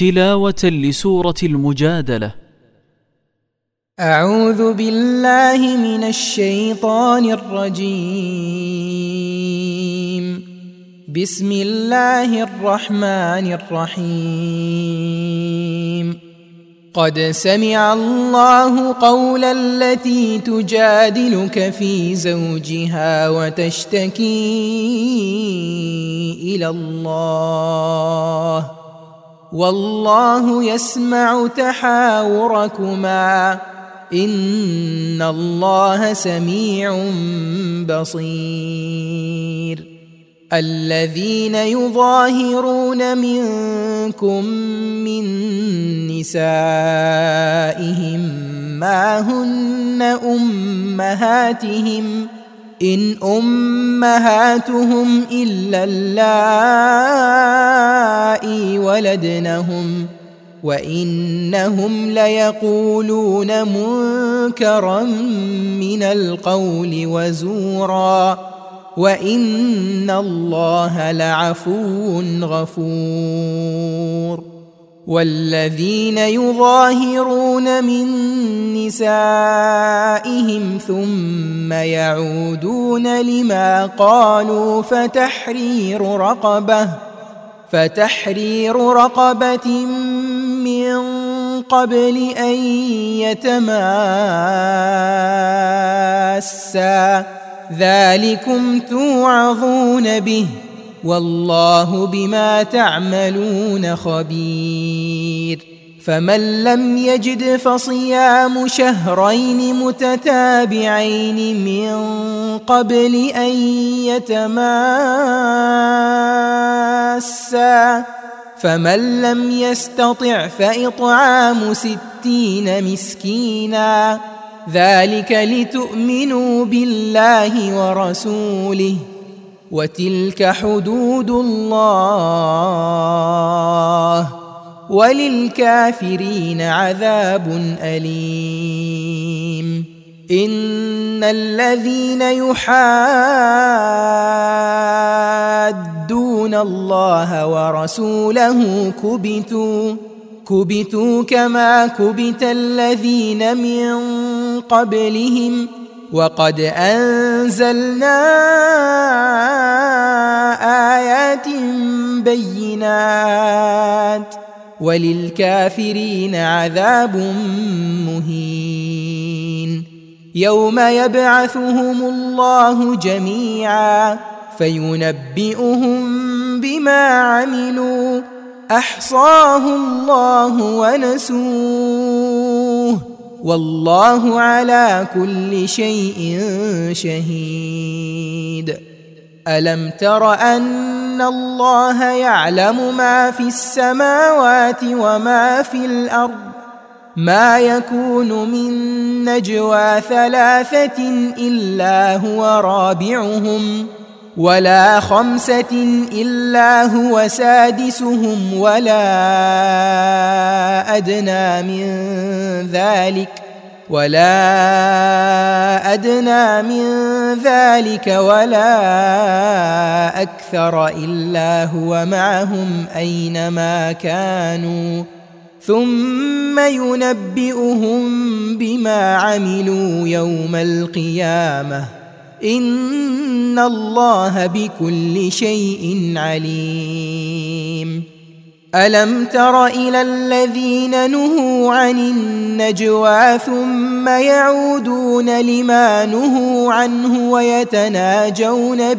تلاوة لسورة المجادلة. أعوذ بالله من الشيطان الرجيم. بسم الله الرحمن الرحيم. قد سمع الله قول التي تجادلك في زوجها وتشتكي إلى الله والله يسمع تحاوركما إن الله سميع بصير. الذين يظاهرون منكم من نسائهم ما هن أمهاتهم إن أمهاتهم إلا اللائي ولدنهم وإنهم ليقولون منكرا من القول وزورا وإن الله لعفو غفور. والذين يظاهرون من نسائهم ثم يعودون لما قالوا فتحرير رقبة من قبل أن يتماسا ذلكم توعظون به والله بما تعملون خبير. فمن لم يجد فصيام شهرين متتابعين من قبل أن يتماسا فمن لم يستطع فإطعام 60 مسكينا ذلك لتؤمنوا بالله ورسوله وتلك حدود الله وللكافرين عذاب أليم. إن الذين يحادون الله ورسوله كبتوا كما كبت الذين من قبلهم وقد أنزلنا آيات بينات وللكافرين عذاب مهين. يوم يبعثهم الله جميعا فينبئهم بما عملوا أحصاه الله ونسوه والله على كل شيء شهيد. ألم تر أن الله يعلم ما في السماوات وما في الأرض ما يكون من نجوى 3 إلا هو رابعهم ولا 5 إلا هو سادسهم ولا أدنى من ذلك ولا أكثر إلا هو معهم أينما كانوا ثم ينبئهم بما عملوا يوم القيامة إن الله بكل شيء عليم. ألم تر إلى الذين نهوا عن النجوى ثم يعودون لما نهوا عنه ويتناجون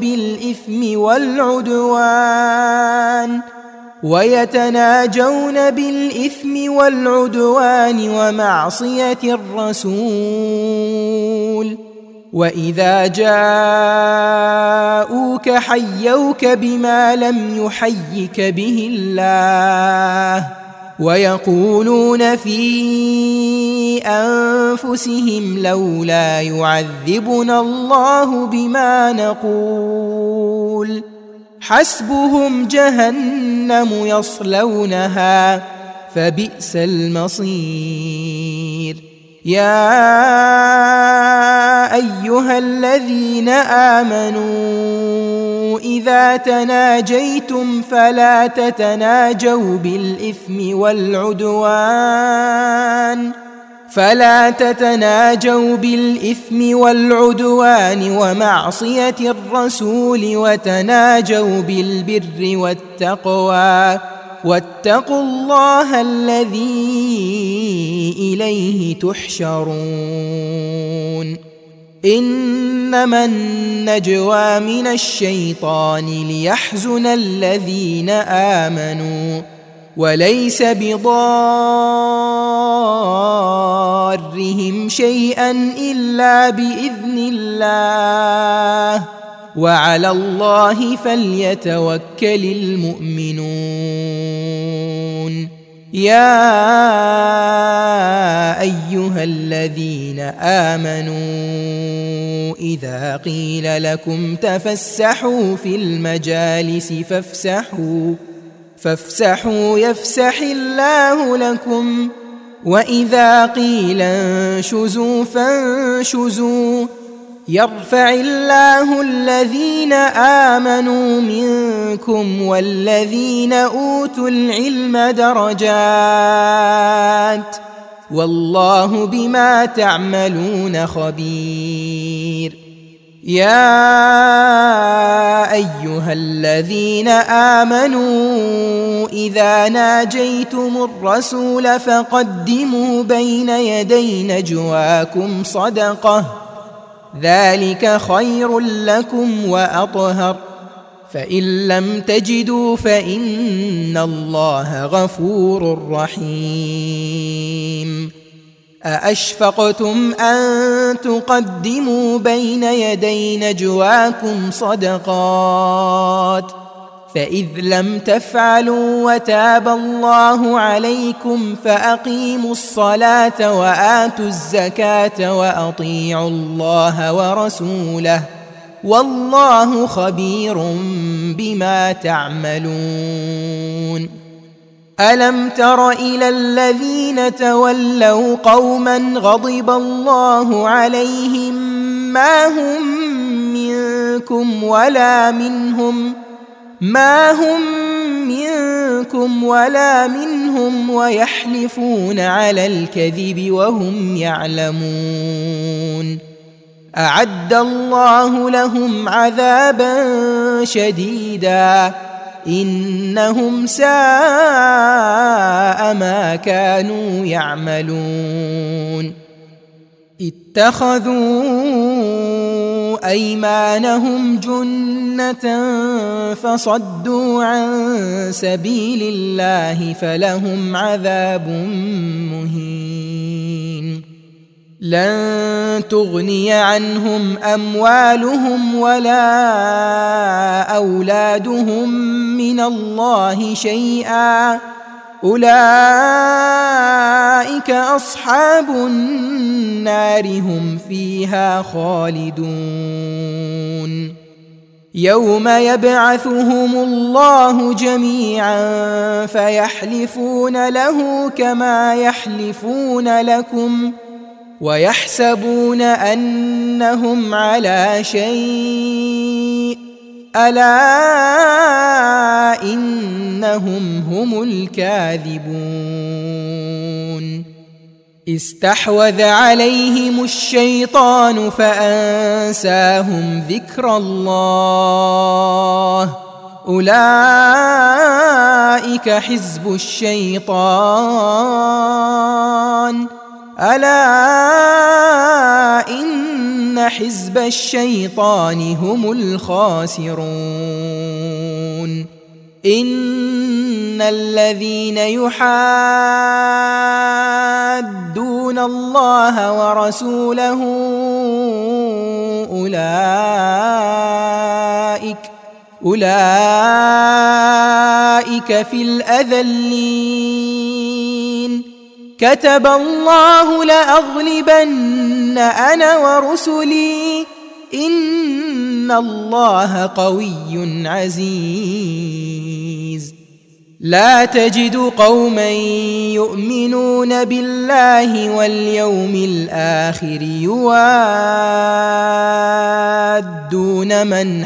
بالإثم والعدوان ومعصية الرسول وإذا جاءوك حيوك بما لم يحيك به الله ويقولون في أنفسهم لولا يعذبنا الله بما نقول حسبهم جهنم يصلونها فبئس المصير. يا أيها الذين آمنوا إذا تناجيتم فلا تتناجوا بالإثم والعدوان ومعصية الرسول، وتناجوا بالبر والتقوى، واتقوا الله الذي إليه تحشرون. إنما النجوى من الشيطان ليحزن الذين آمنوا وليس بضارهم شيئا إلا بإذن الله، وعلى الله فليتوكل المؤمنون. يا أيها الذين آمنوا إذا قيل لكم تفسحوا في المجالس فافسحوا يفسح الله لكم، وإذا قيل انشزوا فانشزوا يرفع الله الذين آمنوا منكم والذين أوتوا العلم درجات، والله بما تعملون خبير. يا أيها الذين آمنوا إذا ناجيتم الرسول فقدموا بين يدي نجواكم صدقة، ذلك خير لكم وأطهر، فإن لم تجدوا فإن الله غفور رحيم. أأشفقتم أن تقدموا بين يدي نجواكم صدقات، فإذ لم تفعلوا وتاب الله عليكم فأقيموا الصلاة وآتوا الزكاة وأطيعوا الله ورسوله، والله خبير بما تعملون. ألم تر إلى الذين تولوا قوما غضب الله عليهم ما هم منكم ولا منهم ويحلفون على الكذب وهم يعلمون. أعد الله لهم عذابا شديدا إنهم ساء ما كانوا يعملون. اتخذوا أيمانهم جنة فصدوا عن سبيل الله فلهم عذاب مهين. لن تغني عنهم أموالهم ولا أولادهم من الله شيئا، أولئك أصحاب النار هم فيها خالدون. يوم يبعثهم الله جميعا فيحلفون له كما يحلفون لكم ويحسبون أنهم على شيء، ألا إنهم هم الكاذبون. استحوذ عليهم الشيطان فأنساهم ذكر الله، أولئك حزب الشيطان، ألا إن حزب الشيطان هم الخاسرون. إن الذين يحادون الله ورسوله أولئك في الأذلين. كتب الله لأغلبن أنا ورسلي إن الله قوي عزيز. لا تجد قوما يؤمنون بالله واليوم الآخر يوادون من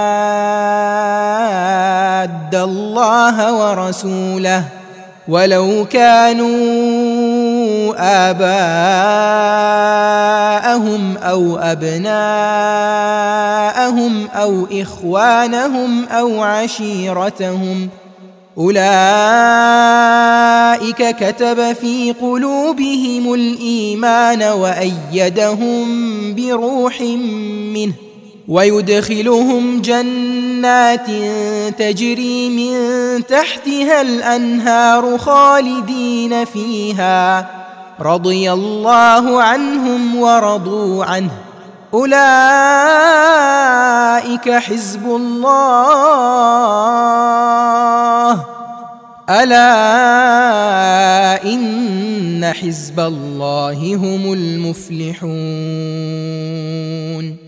حاد الله ورسوله ولو كانوا آباءهم أو أبناءهم أو إخوانهم أو عشيرتهم أولئك كتب في قلوبهم الإيمان وأيدهم بروح منه ويدخلهم جنات تجري من تحتها الأنهار خالدين فيها رضي الله عنهم ورضوا عنه أولئك حزب الله ألا إن حزب الله هم المفلحون